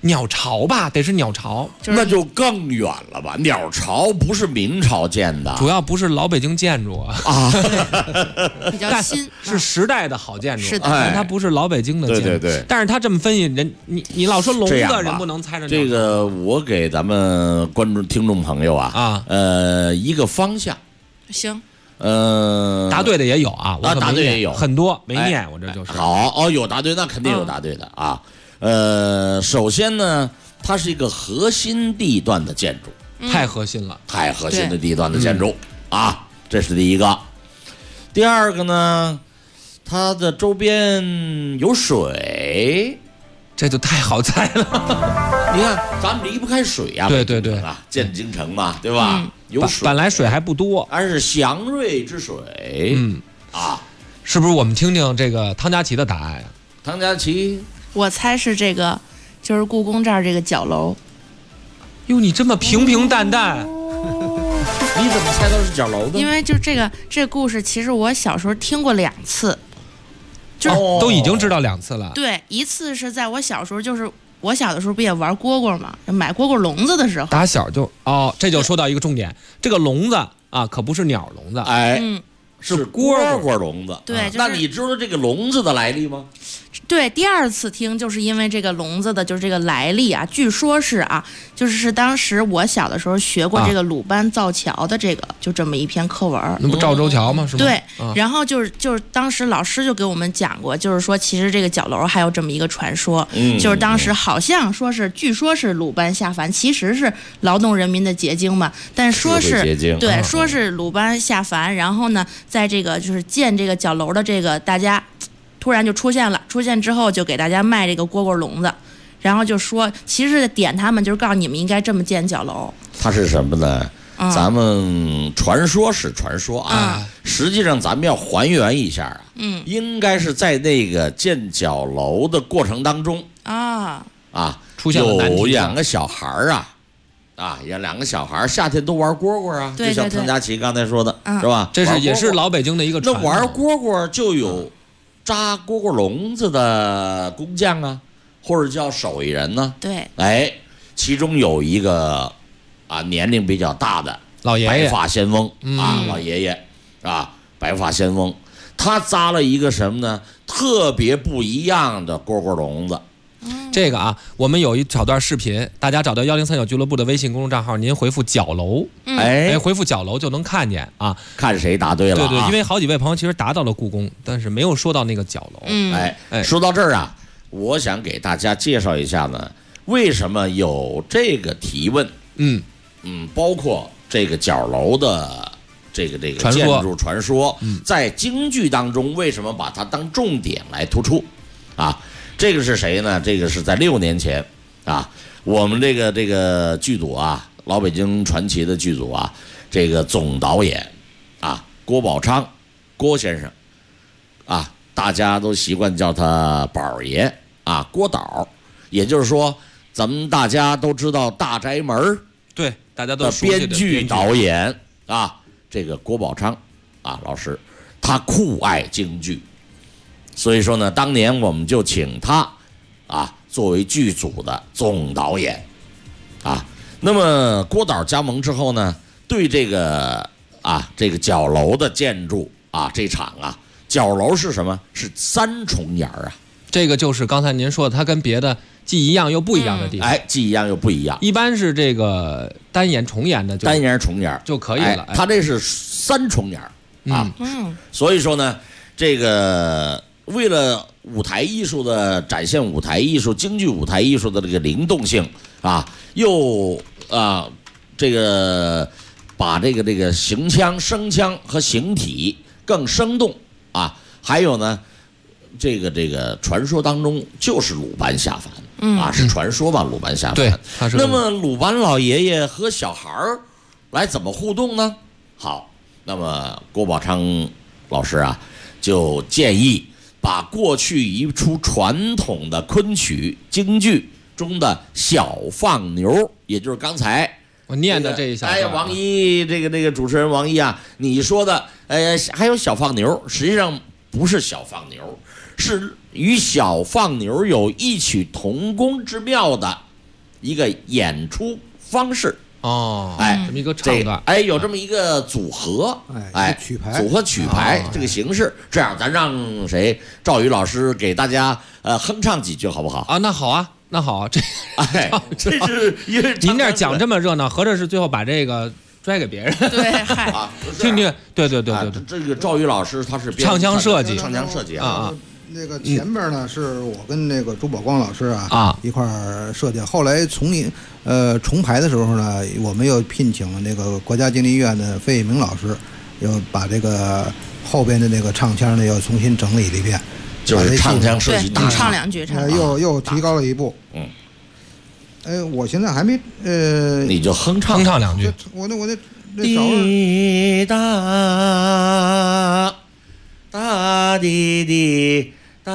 鸟巢吧，得是鸟巢， 那就更远了吧？鸟巢不是明朝建的， 主要不是老北京建筑啊， 比较新， 是时代的好建筑， 是的， 但它不是老北京的建筑。 对。 但是他这么分析，你老说笼子，人不能猜着。 这个我给咱们观众听众朋友一个方向。 行。 答对的也有啊，我答对也有很多没念，我这就是。 好有答对，那肯定有答对的啊。首先呢，它是一个核心地段的建筑， 太核心了， 太核心的地段的建筑啊，这是第一个。第二个呢，它的周边有水， 这就太好猜了。 你看，咱们离不开水呀， 对啊，建京城嘛，对吧？有水， 本来水还不多， 而是祥瑞之水。 是不是？我们听听这个汤家琪的答案呀？ 汤家琪。 我猜是这个，就是故宫这儿这个角楼。 哟，你这么平平淡淡， 你怎么猜到是角楼的？ 因为就这个故事，其实我小时候听过2次， 都已经知道2次了。 对，一次是在我小时候，就是我小的时候不也玩蝈蝈嘛，买蝈蝈笼子的时候。 打小就这就说到一个重点，这个笼子啊，可不是鸟笼子，是蝈蝈笼子。 对， 那你知道这个笼子的来历吗？ 对，第2次听就是因为这个笼子的，就是这个来历啊。据说是啊，就是当时我小的时候学过这个鲁班造桥的这个，就这么一篇课文。 那不赵州桥吗？是吗？ 对，然后就是当时老师就给我们讲过，就是说其实这个角楼还有这么一个传说，就是当时好像说是，据说是鲁班下凡，其实是劳动人民的结晶嘛，但说是对，说是鲁班下凡，然后呢，在这个就是建这个角楼的这个大家。突然就出现之后就给大家卖这个蝈蝈笼子，然后就说其实点他们就是告诉你们应该这么建角楼。 它是什么呢？咱们传说是传说啊，实际上咱们要还原一下啊，应该是在那个建角楼的过程当中出现了有2个小孩有2个小孩夏天都玩蝈蝈啊，就像汤家琪刚才说的，是吧？ 这是也是老北京的一个传那玩蝈蝈就有扎蝈蝈笼子的工匠啊，或者叫手艺人呢。 对， 其中有一个年龄比较大的老爷爷， 白发仙翁老爷爷白发仙翁，他扎了一个什么呢？特别不一样的蝈蝈笼子。 这个我们有一小段视频，大家找到1039俱乐部的微信公众账号，您回复角楼，回复角楼就能看见啊， 看谁答对了。 对，因为好几位朋友其实答到了故宫，但是没有说到那个角楼。 说到这儿我想给大家介绍一下呢，为什么有这个提问？包括这个角楼的这个建筑传说，在京剧当中为什么把它当重点来突出这个是谁呢？这个是在6年前我们这个剧组老北京传奇的剧组这个总导演郭宝昌郭先生大家都习惯叫他宝爷郭导，也就是说咱们大家都知道《大宅门》 对大家都熟悉的编剧导演这个郭宝昌老师，他酷爱京剧。所以说呢，当年我们就请他作为剧组的总导演那么郭导加盟之后呢，对这个角楼的建筑这场角楼是什么？是3重檐这个就是刚才您说的，它跟别的既一样又不一样的地方。 既一样又不一样。 一般是这个单檐重檐的， 单檐重檐就可以了。 它这是3重檐所以说呢，这个为了舞台艺术的展现，舞台艺术京剧舞台艺术的这个灵动性又这个把这个行腔声腔和形体更生动还有呢这个传说当中就是鲁班下凡是传说吧，鲁班下凡。 对， 那么鲁班老爷爷和小孩来怎么互动呢？好，那么郭宝昌老师就建议把过去一出传统的昆曲京剧中的小放牛，也就是刚才我念的这一小段王一这个主持人王一你说的还有小放牛，实际上不是小放牛，是与小放牛有异曲同工之妙的一个演出方式。 哦， 哎， 这么一个唱段， 哎，有这么一个组合，哎， 曲牌， 组合曲牌这个形式，这样咱让谁赵宇老师给大家哼唱几句好不好？ 啊，那好啊，那好，这哎，这是因为您这讲这么热闹，合着是最后把这个拽给别人？ 对，嗨， 听听，对， 这个赵宇老师他是唱腔设计啊。那个前边呢，是我跟那个朱宝光老师啊一块儿设计。后来重排的时候呢，我们又聘请了那个国家京剧院的费玉明老师，又把这个后边的那个唱腔呢又重新整理了一遍， 就是唱腔设计大唱两句， 又提高了一步。我现在还没你就哼唱两句。 我那滴答哒滴滴。哒，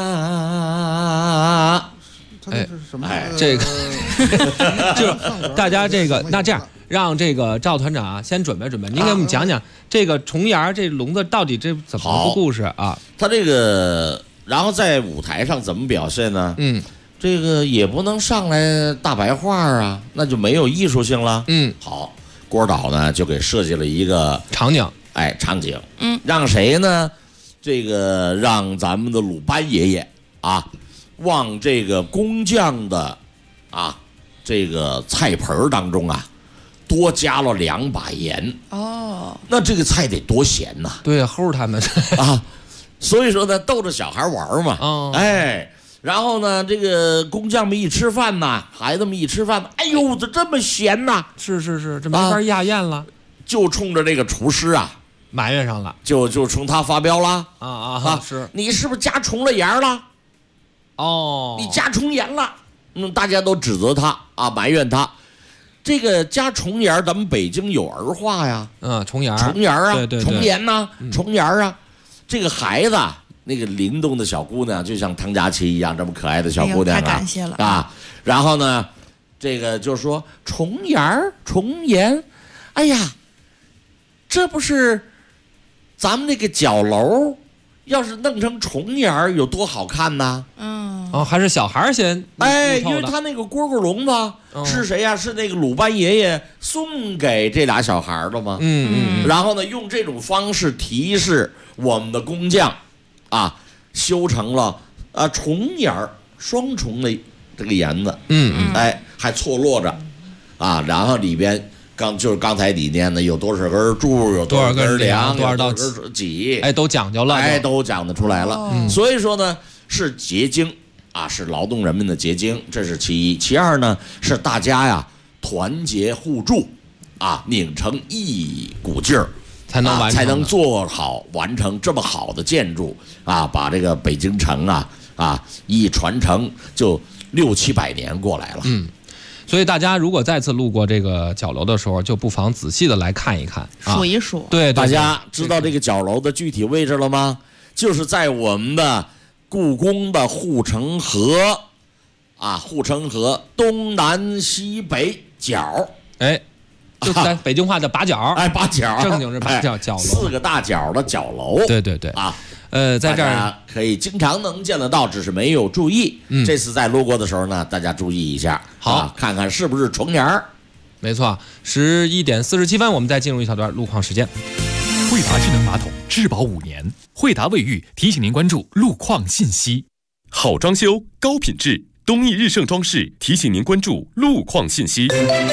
哎，什么？ 这个就是大家这个，那这样让这个赵团长先准备准备，您给我们讲讲这个重檐这笼子到底这怎么个故事啊？ 他这个，然后在舞台上怎么表现呢？这个也不能上来大白话啊，那就没有艺术性了。好，郭导呢就给设计了一个场景， 场景，让谁呢？这个让咱们的鲁班爷爷啊，往这个工匠的这个菜盆当中啊，多加了2把盐。 哦， 那这个菜得多咸呐！ 对，齁他们啊，所以说呢，逗着小孩玩嘛。哎，然后呢，这个工匠们一吃饭呐，孩子们一吃饭，哎呦，这么咸呐！ 是，这没法压咽了， 就冲着这个厨师啊。 埋怨上了， 就冲他发飙了是你是不是加重了盐了？ 哦， 你加重盐了，大家都指责他埋怨他。这个加重盐，咱们北京有儿话呀， 重盐啊， 对重盐呐，重盐啊。这个孩子，那个灵动的小姑娘，就像唐佳琪一样这么可爱的小姑娘太感谢了啊。然后呢，这个就说重盐，哎呀，这不是。咱们那个角楼，要是弄成重檐有多好看呢？ 还是小孩先因为他那个蝈蝈笼子是谁呀？是那个鲁班爷爷送给这俩小孩的吗？然后呢，用这种方式提示我们的工匠修成了重檐双重的这个檐子，还错落着然后里边。就是刚才你念的，有多少根柱，有多少根梁， 多少道脊， 都讲究了， 都讲得出来了。所以说呢，是结晶是劳动人民的结晶，这是其一。其二呢，是大家呀团结互助拧成一股劲儿， 才能做好完成这么好的建筑把这个北京城一传承就600-700年过来了。 所以大家如果再次路过这个角楼的时候，就不妨仔细的来看一看， 数一数。 对， 大家知道这个角楼的具体位置了吗？就是在我们的故宫的护城河护城河东南西北角。 就在北京话的把角。 把角， 正经是把角角楼， 4个大角的角楼。 对在这儿可以经常能见得到，只是没有注意。这次在路过的时候呢，大家注意一下， 好， 看看是不是重檐。 没错，11点47分，我们再进入一小段路况时间。 惠达智能马桶质保5年，惠达卫浴提醒您关注路况信息。好装修，高品质，东义日盛装饰提醒您关注路况信息。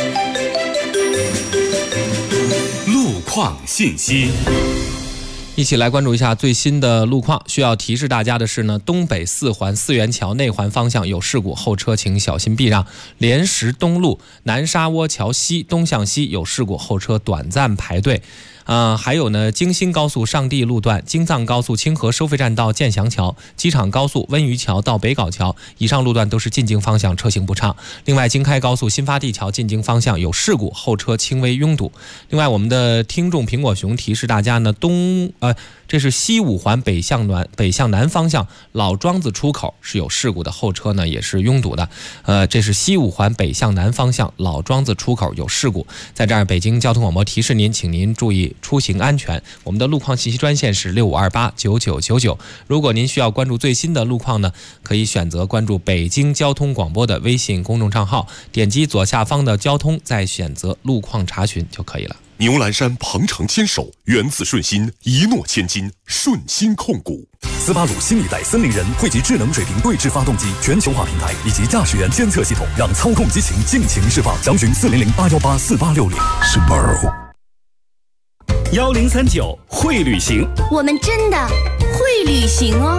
路况信息。 一起来关注一下最新的路况。需要提示大家的是呢，东北4环四元桥内环方向有事故，后车请小心避让。莲石东路南沙窝桥西东向西有事故，后车短暂排队。还有呢，京新高速上地路段、京藏高速清河收费站到建祥桥、机场高速温榆桥到北碏桥，以上路段都是进京方向车行不畅。另外，京开高速新发地桥进京方向有事故，后车轻微拥堵。另外，我们的听众苹果熊提示大家呢，这是西5环北向南方向老庄子出口是有事故的，后车呢也是拥堵的。这是西5环北向南方向老庄子出口有事故。在这儿，北京交通广播提示您，请您注意利，出行安全。我们的路况信息专线是65289999。如果您需要关注最新的路况呢，可以选择关注北京交通广播的微信公众账号，点击左下方的交通，再选择路况查询就可以了。 牛栏山鹏程牵手，源自顺心，一诺千金，顺心控股。 斯巴鲁新一代森林人汇集智能水平对置发动机全球化平台以及驾驶员监测系统，让操控激情尽情释放。详询400-818-4860。Subaru 1039会旅行， 我们真的会旅行哦。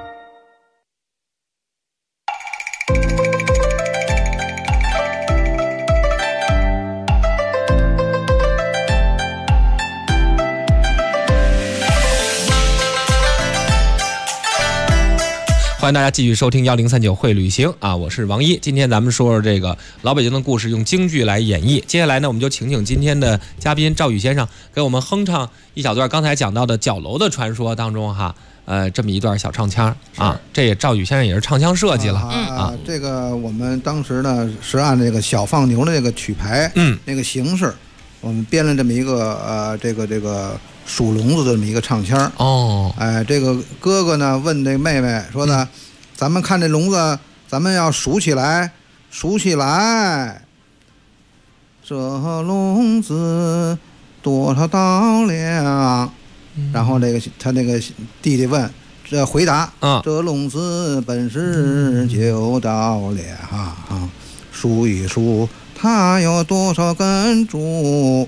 欢迎大家继续收听1039会旅行啊，我是王一。今天咱们说说这个老北京的故事，用京剧来演绎。接下来呢，我们就请今天的嘉宾赵宇先生给我们哼唱一小段刚才讲到的角楼的传说当中哈，这么一段小唱腔啊。这也赵宇先生也是唱腔设计了这个我们当时呢是按这个小放牛的这个曲牌，那个形式，我们编了这么一个这个数笼子的这么一个唱腔这个哥哥呢问这妹妹说呢，咱们看这笼子，咱们要数起来，数起来，这笼子多少道量？然后他那个弟弟问，这回答这笼子本是9道量，数一数它有多少根柱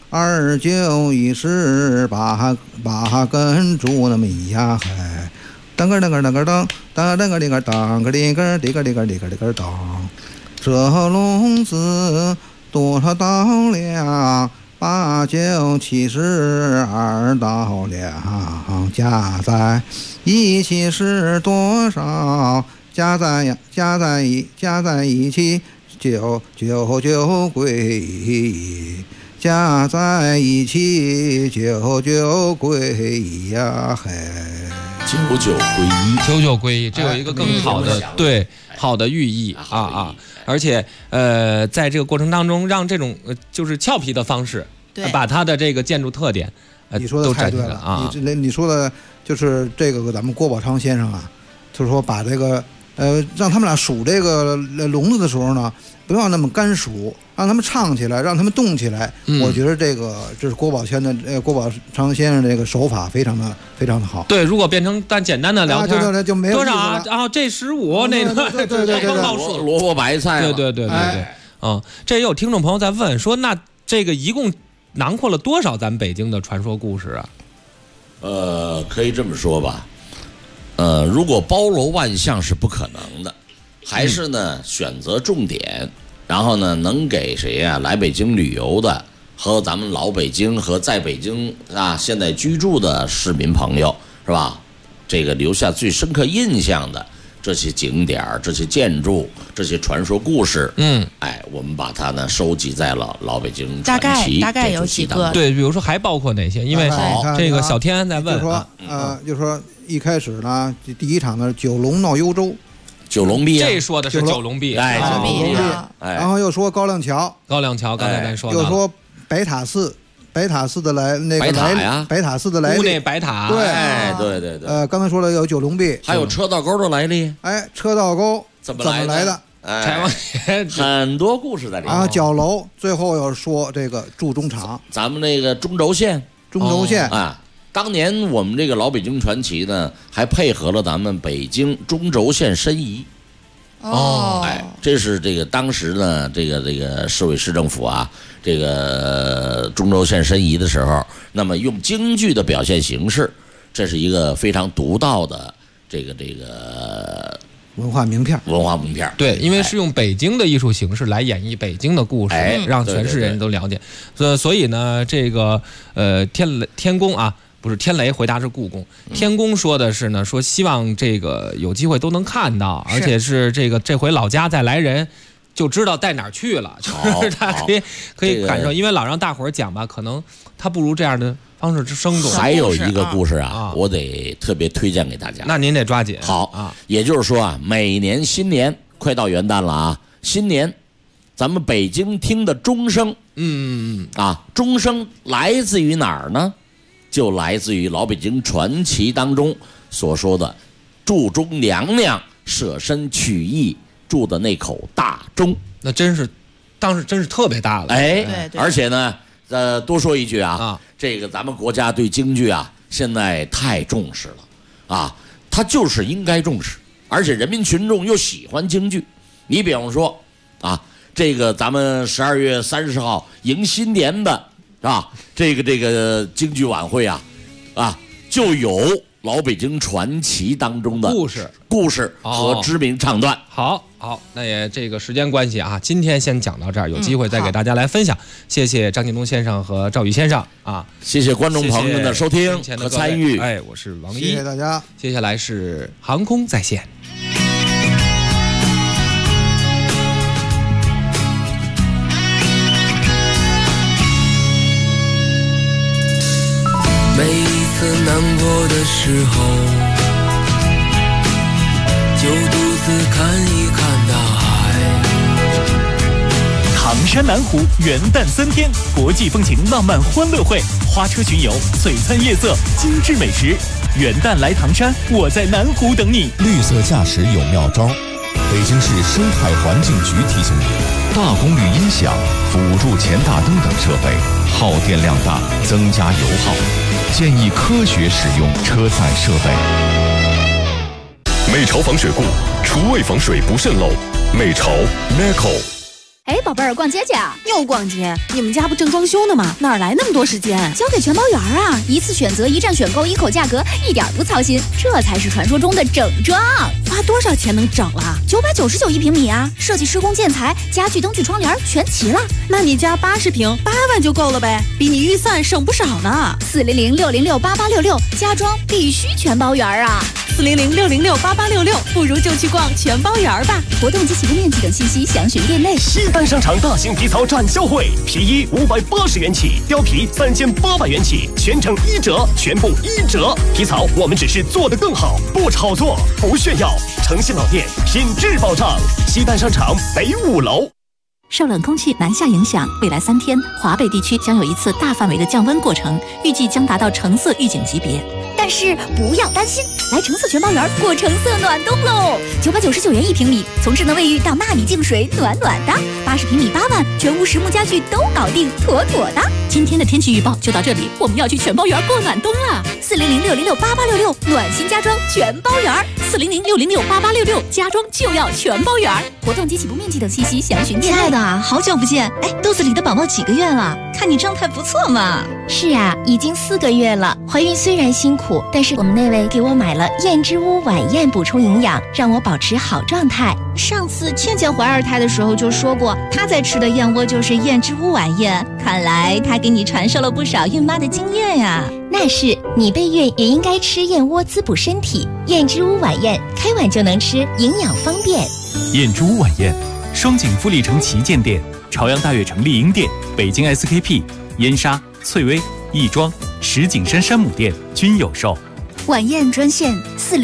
？2、9、18根柱那么一呀嗨，当个当个当个当，当个里个当个里个里个里个里个里个当，这笼子多少道量？8、9、72道量，加在一起是多少？加在一起99归。加在一起99归一呀嘿 ，99 归一，这有一个更好的好的寓意而且在这个过程当中，让这种就是俏皮的方式，把它的这个建筑特点你说的太对了啊！你说的就是这个咱们郭宝昌先生啊，就是说把这个让他们俩数这个笼子的时候呢，不要那么干数，让他们唱起来，让他们动起来。我觉得这是郭宝昌先生这个手法非常的好。 对，如果变成简单的聊天， 就没有多少啊？然后这15那个对萝卜白菜， 对，这也有听众朋友在问说，那这个一共囊括了多少咱北京的传说故事啊？ 可以这么说吧。如果包罗万象是不可能的，还是呢选择重点，然后呢能给谁呀来北京旅游的和咱们老北京和在北京现在居住的市民朋友是吧？这个留下最深刻印象的这些景点、这些建筑、这些传说故事，我们把它呢收集在了老北京传奇大概有几个？ 对，比如说还包括哪些？因为这个小天在问就说一开始呢，第一场呢九龙闹幽州， 九龙壁， 这说的是九龙壁， 九龙壁，然后又说高亮桥， 刚才咱说的， 又说白塔寺的来那个白塔寺的来历， 屋内白塔， 对， 刚才说了有九龙壁， 还有车道沟的来历， 车道沟怎么来的？ 柴王爷很多故事在里面。 然后角楼，最后又说这个筑中场， 咱们那个中轴线当年我们这个老北京传奇呢，还配合了咱们北京中轴线申遗。这是这个当时呢，这个市委市政府这个中轴线申遗的时候，那么用京剧的表现形式，这是一个非常独到的这个文化名片。 对，因为是用北京的艺术形式来演绎北京的故事，让全市人都了解。所以呢，这个天宫不是天雷回答是故宫，天宫说的是呢，说希望这个有机会都能看到，而且是这回老家再来人就知道带哪儿去了，就是他可以感受，因为老让大伙儿讲吧，可能他不如这样的方式之生动。 还有一个故事我得特别推荐给大家。 那您得抓紧。 好也就是说每年新年快到元旦了新年咱们北京听的钟声，钟声来自于哪儿呢？就来自于老北京传奇当中所说的祝中娘娘舍身取义铸的那口大钟。 那当时真是特别大了。 对，而且呢，多说一句这个咱们国家对京剧现在太重视了它就是应该重视，而且人民群众又喜欢京剧。你比方说这个咱们12月30号迎新年的这个京剧晚会就有老北京传奇当中的故事和知名唱段。 好，那也这个时间关系今天先讲到这儿，有机会再给大家来分享。谢谢张近东先生和赵宇先生谢谢观众朋友们的收听和参与。 我是王一， 谢谢大家。 接下来是航空在线。 每一次难过的时候，就独自看一看大海。 唐山南湖元旦3天，国际风情浪漫欢乐会，花车巡游，璀璨夜色，精致美食。元旦来唐山，我在南湖等你。 绿色驾驶有妙招，北京市生态环境局提醒你：大功率音响、辅助前大灯等设备耗电量大，增加油耗。建议科学使用车载设备。 美潮防水固，厨卫防水不渗漏。美潮 Meco。 哎，宝贝儿，逛街去啊？ 又逛街？你们家不正装修呢吗？哪来那么多时间？ 交给全包园啊！一次选择，一站选购，一口价格，一点不操心，这才是传说中的整装。 花多少钱能整了 ？999一平米啊！设计、施工、建材、家具、灯具、窗帘全齐了。 那你家80平，8万就够了呗，比你预算省不少呢。 400-606-8866，家装必须全包园啊 ！400-606-8866，不如就去逛全包园吧。 活动及起步面积等信息详询店内。 西单商场大型皮草展销会，皮衣580元起，貂皮3800元起，全程1折，全部1折。皮草我们只是做得更好，不炒作，不炫耀。诚信老店，品质保障。西单商场北5楼。 受冷空气南下影响，未来3天，华北地区将有一次大范围的降温过程，预计将达到橙色预警级别。 但是不要担心，来橙色全包园过橙色暖冬喽！999元一平米，从智能卫浴到纳米净水，暖暖的。80平米8万，全屋实木家具都搞定，妥妥的。 今天的天气预报就到这里，我们要去全包园过暖冬了。 400-606-8866，暖心家装全包园。 400-606-8866，家装就要全包园。 活动及起步面积等信息详询店内。 亲爱的，好久不见！哎，肚子里的宝宝几个月了？看你状态不错嘛。 是啊，已经4个月了。怀孕虽然辛苦，但是我们那位给我买了燕之屋晚宴补充营养，让我保持好状态。 上次倩倩怀2胎的时候就说过，她在吃的燕窝就是燕之屋晚宴。看来她给你传授了不少孕妈的经验呀。 那是，你备孕也应该吃燕窝滋补身体。燕之屋晚宴，开碗就能吃，营养方便。 燕之屋晚宴，双井富力城旗舰店、朝阳大悦城丽婴店、北京 SKP、燕莎、翠微、亦庄、石景山山姆店均有售。 晚宴专线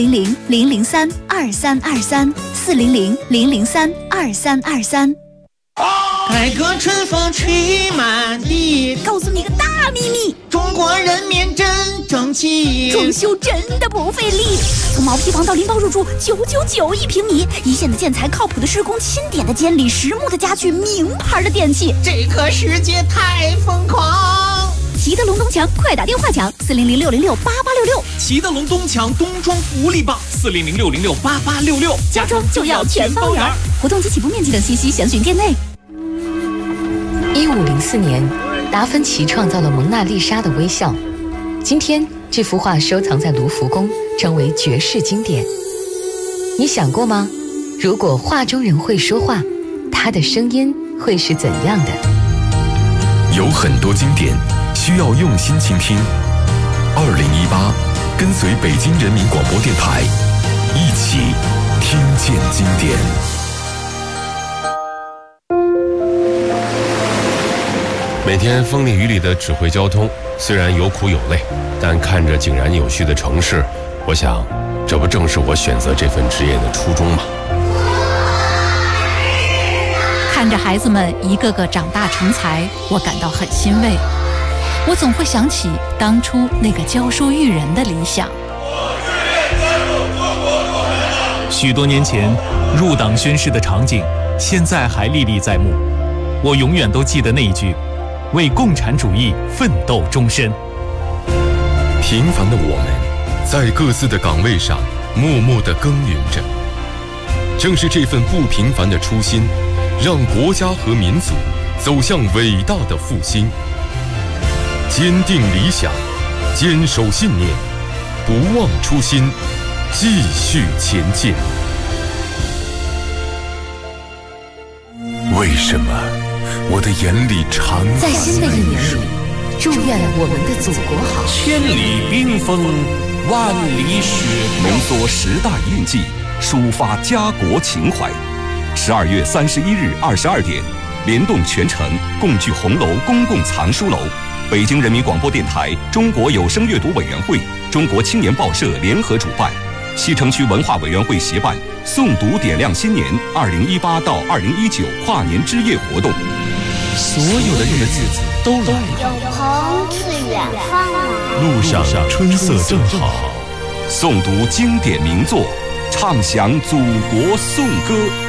400-003-2323，400-003-2323。 改革春风吹满地， 告诉你个大秘密， 中国人民真争气， 装修真的不费力。从毛坯房到拎包入住，999一平米，一线的建材，靠谱的施工，钦点的监理，实木的家具，名牌的电器， 这个世界太疯狂。 齐德龙东墙，快打电话抢400-606-8866。 齐德龙东墙冬装福利棒，400-606-8866， 家装就要全包圆。活动及起步面积等信息详询店内。 1504年，达芬奇创造了蒙娜丽莎的微笑。今天，这幅画收藏在卢浮宫，成为绝世经典。你想过吗？如果画中人会说话，他的声音会是怎样的？ 有很多经典需要用心倾听。2018，跟随北京人民广播电台，一起听见经典。 每天风里雨里的指挥交通，虽然有苦有累，但看着井然有序的城市，我想，这不正是我选择这份职业的初衷吗？ 看着孩子们一个个长大成才，我感到很欣慰。我总会想起当初那个教书育人的理想。 许多年前入党宣誓的场景，现在还历历在目。我永远都记得那一句：为共产主义奋斗终身。 平凡的我们，在各自的岗位上默默地耕耘着。正是这份不平凡的初心，让国家和民族走向伟大的复兴。坚定理想，坚守信念，不忘初心，继续前进。 为什么我的眼里常在新的一年里，祝愿我们的祖国好。 千里冰封，万里雪飘， 浓缩时代印记，抒发家国情怀。12月31日22点，联动全城共聚红楼公共藏书楼，北京人民广播电台、中国有声阅读委员会、中国青年报社联合主办，西城区文化委员会协办诵读点亮新年2018到2019跨年之夜活动。所有的日子都来了， 有朋自远方来， 路上春色正好。 诵读经典名作，唱响祖国颂歌。